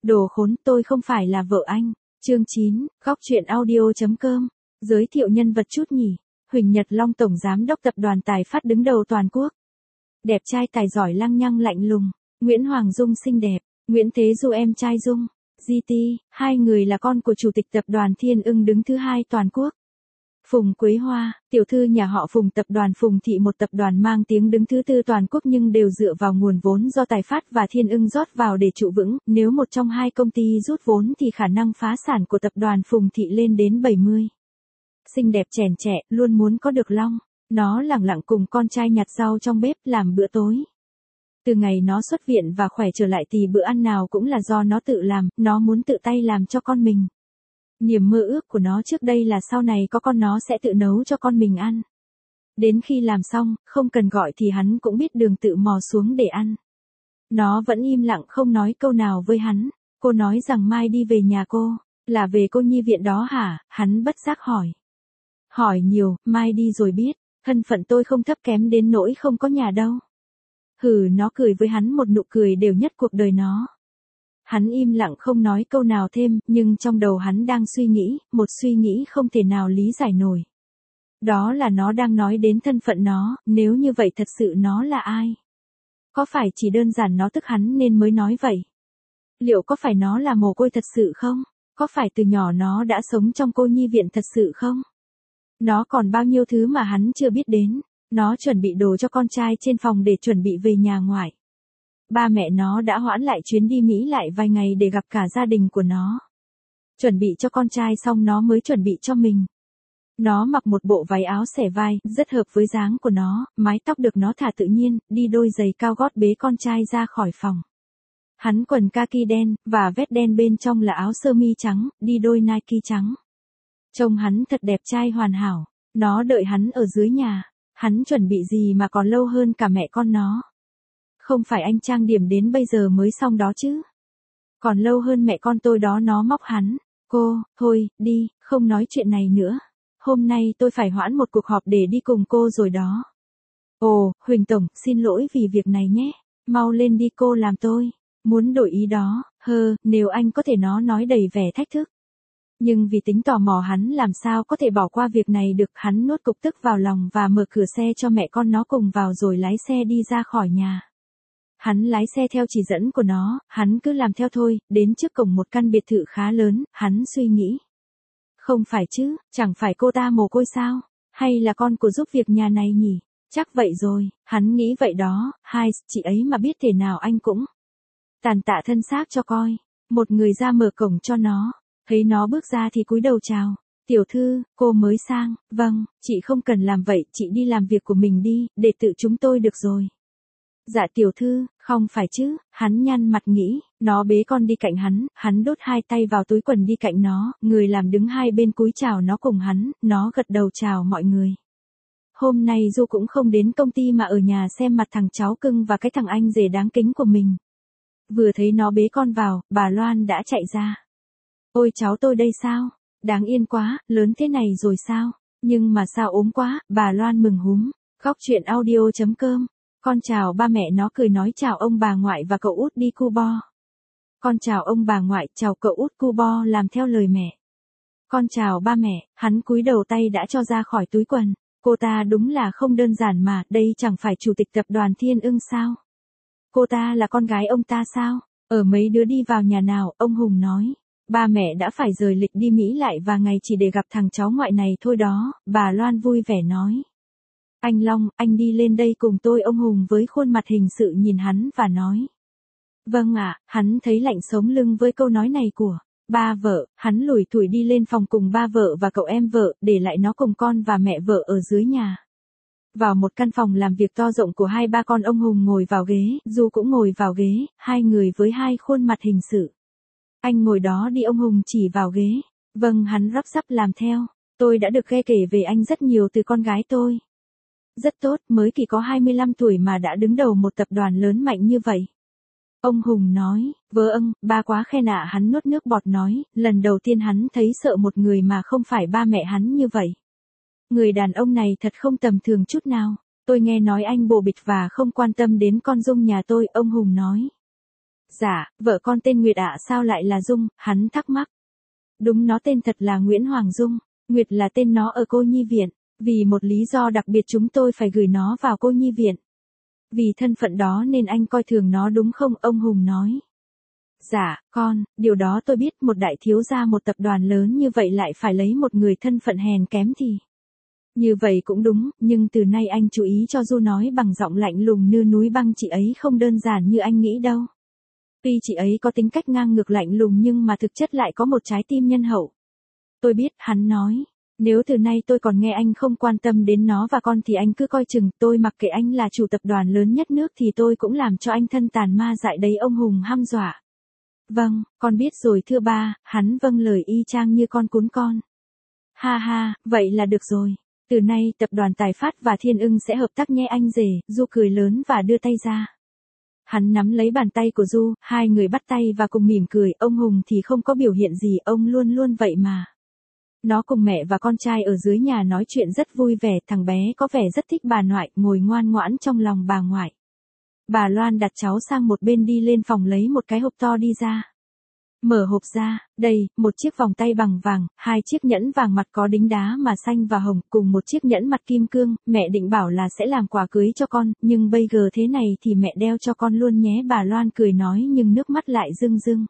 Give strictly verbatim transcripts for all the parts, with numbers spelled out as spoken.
Đồ khốn, tôi không phải là vợ anh. Chương chín, góc truyện audio.com. Giới thiệu nhân vật chút nhỉ. Huỳnh Nhật Long tổng giám đốc tập đoàn Tài Phát đứng đầu toàn quốc. Đẹp trai tài giỏi lăng nhăng lạnh lùng. Nguyễn Hoàng Dung xinh đẹp. Nguyễn Thế Du em trai Dung. giê tê, hai người là con của chủ tịch tập đoàn Thiên Ưng đứng thứ hai toàn quốc. Phùng Quế Hoa, tiểu thư nhà họ Phùng tập đoàn Phùng Thị, một tập đoàn mang tiếng đứng thứ tư toàn quốc nhưng đều dựa vào nguồn vốn do Tài Phát và Thiên Ưng rót vào để trụ vững, nếu một trong hai công ty rút vốn thì khả năng phá sản của tập đoàn Phùng Thị lên đến bảy mươi. Xinh đẹp chèn chẹ, luôn muốn có được Long, nó lẳng lặng cùng con trai nhặt rau trong bếp làm bữa tối. Từ ngày nó xuất viện và khỏe trở lại thì bữa ăn nào cũng là do nó tự làm, nó muốn tự tay làm cho con mình. Niềm mơ ước của nó trước đây là sau này có con nó sẽ tự nấu cho con mình ăn. Đến khi làm xong, không cần gọi thì hắn cũng biết đường tự mò xuống để ăn. Nó vẫn im lặng không nói câu nào với hắn. Cô nói rằng mai đi về nhà cô, là về cô nhi viện đó hả? Hắn bất giác hỏi. Hỏi nhiều, mai đi rồi biết, thân phận tôi không thấp kém đến nỗi không có nhà đâu. Hừ, nó cười với hắn một nụ cười đều nhất cuộc đời nó. Hắn im lặng không nói câu nào thêm, nhưng trong đầu hắn đang suy nghĩ, một suy nghĩ không thể nào lý giải nổi. Đó là nó đang nói đến thân phận nó, nếu như vậy thật sự nó là ai? Có phải chỉ đơn giản nó tức hắn nên mới nói vậy? Liệu có phải nó là mồ côi thật sự không? Có phải từ nhỏ nó đã sống trong cô nhi viện thật sự không? Nó còn bao nhiêu thứ mà hắn chưa biết đến. Nó chuẩn bị đồ cho con trai trên phòng để chuẩn bị về nhà ngoại. Ba mẹ nó đã hoãn lại chuyến đi Mỹ lại vài ngày để gặp cả gia đình của nó. Chuẩn bị cho con trai xong nó mới chuẩn bị cho mình. Nó mặc một bộ váy áo xẻ vai, rất hợp với dáng của nó, mái tóc được nó thả tự nhiên, đi đôi giày cao gót bế con trai ra khỏi phòng. Hắn quần kaki đen, và vest đen bên trong là áo sơ mi trắng, đi đôi Nike trắng. Trông hắn thật đẹp trai hoàn hảo. Nó đợi hắn ở dưới nhà. Hắn chuẩn bị gì mà còn lâu hơn cả mẹ con nó. Không phải anh trang điểm đến bây giờ mới xong đó chứ. Còn lâu hơn mẹ con tôi đó, nó móc hắn. Cô, thôi, đi, không nói chuyện này nữa. Hôm nay tôi phải hoãn một cuộc họp để đi cùng cô rồi đó. Ồ, Huỳnh Tổng, xin lỗi vì việc này nhé. Mau lên đi, cô làm tôi. Muốn đổi ý đó, hơ, nếu anh có thể, nó nói đầy vẻ thách thức. Nhưng vì tính tò mò hắn làm sao có thể bỏ qua việc này được, hắn nuốt cục tức vào lòng và mở cửa xe cho mẹ con nó cùng vào rồi lái xe đi ra khỏi nhà. Hắn lái xe theo chỉ dẫn của nó, hắn cứ làm theo thôi, đến trước cổng một căn biệt thự khá lớn, hắn suy nghĩ. Không phải chứ, chẳng phải cô ta mồ côi sao? Hay là con của giúp việc nhà này nhỉ? Chắc vậy rồi, hắn nghĩ vậy đó, hai, chị ấy mà biết thế nào anh cũng tàn tạ thân xác cho coi. Một người ra mở cổng cho nó. Thấy nó bước ra thì cúi đầu chào. Tiểu thư, cô mới sang. Vâng, chị không cần làm vậy, chị đi làm việc của mình đi, để tự chúng tôi được rồi. Dạ tiểu thư, không phải chứ, hắn nhăn mặt nghĩ, nó bế con đi cạnh hắn, hắn đút hai tay vào túi quần đi cạnh nó, người làm đứng hai bên cúi chào nó cùng hắn, nó gật đầu chào mọi người. Hôm nay Du cũng không đến công ty mà ở nhà xem mặt thằng cháu cưng và cái thằng anh rể đáng kính của mình. Vừa thấy nó bế con vào, bà Loan đã chạy ra. Ôi cháu tôi đây sao? Đáng yên quá, lớn thế này rồi sao? Nhưng mà sao ốm quá, bà Loan mừng húm. Góc truyện audio.com. Con chào ba mẹ nó, cười nói chào ông bà ngoại và cậu út đi Cubo. Con chào ông bà ngoại, chào cậu út Cubo làm theo lời mẹ. Con chào ba mẹ, hắn cúi đầu tay đã cho ra khỏi túi quần. Cô ta đúng là không đơn giản mà, đây chẳng phải chủ tịch tập đoàn Thiên Ưng sao? Cô ta là con gái ông ta sao? Ở mấy đứa đi vào nhà nào, ông Hùng nói. Ba mẹ đã phải rời lịch đi Mỹ lại và ngày chỉ để gặp thằng cháu ngoại này thôi đó, bà Loan vui vẻ nói. Anh Long, anh đi lên đây cùng tôi, ông Hùng với khuôn mặt hình sự nhìn hắn và nói. Vâng ạ, hắn thấy lạnh sống lưng với câu nói này của ba vợ, hắn lủi thủi đi lên phòng cùng ba vợ và cậu em vợ, để lại nó cùng con và mẹ vợ ở dưới nhà. Vào một căn phòng làm việc to rộng của hai ba con, ông Hùng ngồi vào ghế, Du cũng ngồi vào ghế, hai người với hai khuôn mặt hình sự. Anh ngồi đó đi, ông Hùng chỉ vào ghế. Vâng, hắn rắp rắp làm theo. Tôi đã được nghe kể về anh rất nhiều từ con gái tôi. Rất tốt, mới chỉ có hai mươi lăm tuổi mà đã đứng đầu một tập đoàn lớn mạnh như vậy. Ông Hùng nói, vơ âng, ba quá khen ạ. Hắn nuốt nước bọt nói, lần đầu tiên hắn thấy sợ một người mà không phải ba mẹ hắn như vậy. Người đàn ông này thật không tầm thường chút nào. Tôi nghe nói anh bồ bịch và không quan tâm đến con Dung nhà tôi, ông Hùng nói. Dạ, vợ con tên Nguyệt ạ, sao lại là Dung, hắn thắc mắc. Đúng, nó tên thật là Nguyễn Hoàng Dung, Nguyệt là tên nó ở cô nhi viện, vì một lý do đặc biệt chúng tôi phải gửi nó vào cô nhi viện. Vì thân phận đó nên anh coi thường nó đúng không, ông Hùng nói. Dạ, con, điều đó tôi biết, một đại thiếu gia một tập đoàn lớn như vậy lại phải lấy một người thân phận hèn kém thì. Như vậy cũng đúng, nhưng từ nay anh chú ý cho Du nói bằng giọng lạnh lùng như núi băng, chị ấy không đơn giản như anh nghĩ đâu. Tuy chị ấy có tính cách ngang ngược lạnh lùng nhưng mà thực chất lại có một trái tim nhân hậu. Tôi biết, hắn nói. Nếu từ nay tôi còn nghe anh không quan tâm đến nó và con thì anh cứ coi chừng, tôi mặc kệ anh là chủ tập đoàn lớn nhất nước thì tôi cũng làm cho anh thân tàn ma dại đấy, ông Hùng hăm dọa. Vâng, con biết rồi thưa ba, hắn vâng lời y chang như con cún con. Ha ha, vậy là được rồi. Từ nay tập đoàn Tài Phát và Thiên Ưng sẽ hợp tác nhé anh rể, Du cười lớn và đưa tay ra. Hắn nắm lấy bàn tay của Du, hai người bắt tay và cùng mỉm cười, ông Hùng thì không có biểu hiện gì, ông luôn luôn vậy mà. Nó cùng mẹ và con trai ở dưới nhà nói chuyện rất vui vẻ, thằng bé có vẻ rất thích bà ngoại, ngồi ngoan ngoãn trong lòng bà ngoại. Bà Loan đặt cháu sang một bên đi lên phòng lấy một cái hộp to đi ra. Mở hộp ra, đây, một chiếc vòng tay bằng vàng, hai chiếc nhẫn vàng mặt có đính đá mà xanh và hồng, cùng một chiếc nhẫn mặt kim cương, mẹ định bảo là sẽ làm quà cưới cho con, nhưng bây giờ thế này thì mẹ đeo cho con luôn nhé, bà Loan cười nói nhưng nước mắt lại rưng rưng.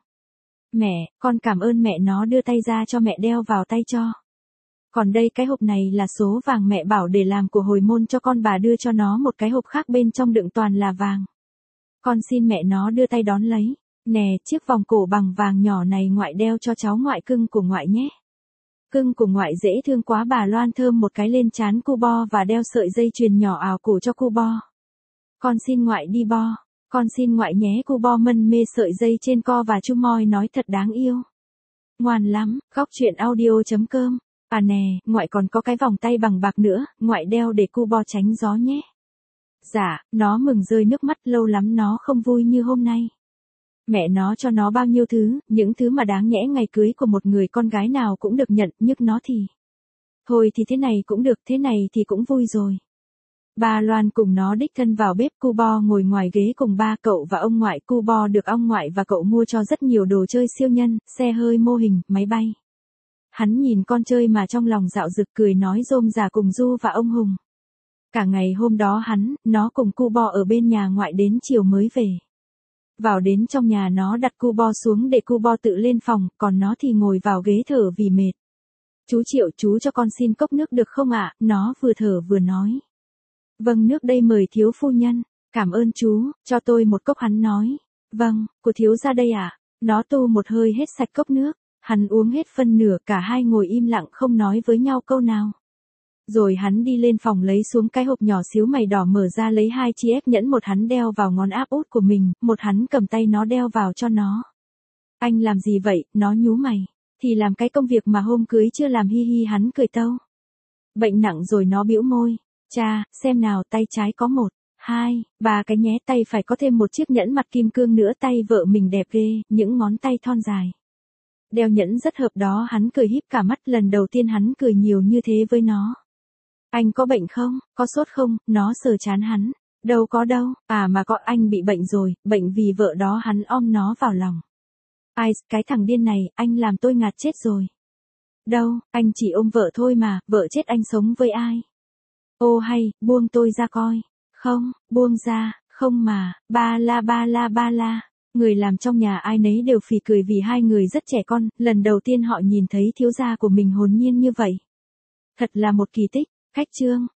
Mẹ, con cảm ơn mẹ, nó đưa tay ra cho mẹ đeo vào tay cho. Còn đây cái hộp này là số vàng mẹ bảo để làm của hồi môn cho con, bà đưa cho nó một cái hộp khác bên trong đựng toàn là vàng. Con xin mẹ, nó đưa tay đón lấy. Nè, chiếc vòng cổ bằng vàng nhỏ này ngoại đeo cho cháu ngoại cưng của ngoại nhé. Cưng của ngoại dễ thương quá, bà Loan thơm một cái lên trán cu Bo và đeo sợi dây chuyền nhỏ ảo cổ cho cu Bo. Con xin ngoại đi Bo, con xin ngoại nhé, cu Bo mân mê sợi dây trên co và chu môi nói thật đáng yêu. Ngoan lắm, góc truyện audio chấm com. À nè, ngoại còn có cái vòng tay bằng bạc nữa, ngoại đeo để cu Bo tránh gió nhé. Dạ, nó mừng rơi nước mắt, lâu lắm nó không vui như hôm nay. Mẹ nó cho nó bao nhiêu thứ, những thứ mà đáng nhẽ ngày cưới của một người con gái nào cũng được nhận, nhưng nó thì. Thôi thì thế này cũng được, thế này thì cũng vui rồi. Bà Loan cùng nó đích thân vào bếp, cu Bo ngồi ngoài ghế cùng ba cậu và ông ngoại, cu Bo được ông ngoại và cậu mua cho rất nhiều đồ chơi siêu nhân, xe hơi mô hình, máy bay. Hắn nhìn con chơi mà trong lòng dạo dực, cười nói rôm rả cùng Du và ông Hùng. Cả ngày hôm đó hắn, nó cùng cu Bo ở bên nhà ngoại đến chiều mới về. Vào đến trong nhà nó đặt cu Bo xuống để cu Bo tự lên phòng, còn nó thì ngồi vào ghế thở vì mệt. Chú Triệu, chú cho con xin cốc nước được không ạ? Nó vừa thở vừa nói. Vâng, nước đây mời thiếu phu nhân. Cảm ơn chú, cho tôi một cốc, hắn nói. Vâng, của thiếu ra đây ạ. À? Nó tu một hơi hết sạch cốc nước. Hắn uống hết phân nửa, cả hai ngồi im lặng không nói với nhau câu nào. Rồi hắn đi lên phòng lấy xuống cái hộp nhỏ xíu mày đỏ, mở ra lấy hai chiếc nhẫn, một hắn đeo vào ngón áp út của mình, một hắn cầm tay nó đeo vào cho nó. Anh làm gì vậy? Nó nhú mày. Thì làm cái công việc mà hôm cưới chưa làm, hi hi, hắn cười tâu. Bệnh nặng rồi, nó bĩu môi. Cha, xem nào, tay trái có một, hai, ba cái nhé, tay phải có thêm một chiếc nhẫn mặt kim cương nữa, tay vợ mình đẹp ghê, những ngón tay thon dài. Đeo nhẫn rất hợp đó, hắn cười híp cả mắt, lần đầu tiên hắn cười nhiều như thế với nó. Anh có bệnh không, có sốt không? Nó sờ trán hắn. Đâu có đâu, à mà có, anh bị bệnh rồi, bệnh vì vợ đó, hắn ôm nó vào lòng. Ai, cái thằng điên này, anh làm tôi ngạt chết rồi. Đâu, anh chỉ ôm vợ thôi mà, vợ chết anh sống với ai? Ô hay, buông tôi ra coi. Không, buông ra, không mà, ba la ba la ba la. Người làm trong nhà ai nấy đều phì cười vì hai người rất trẻ con, lần đầu tiên họ nhìn thấy thiếu gia của mình hồn nhiên như vậy. Thật là một kỳ tích. Khách chương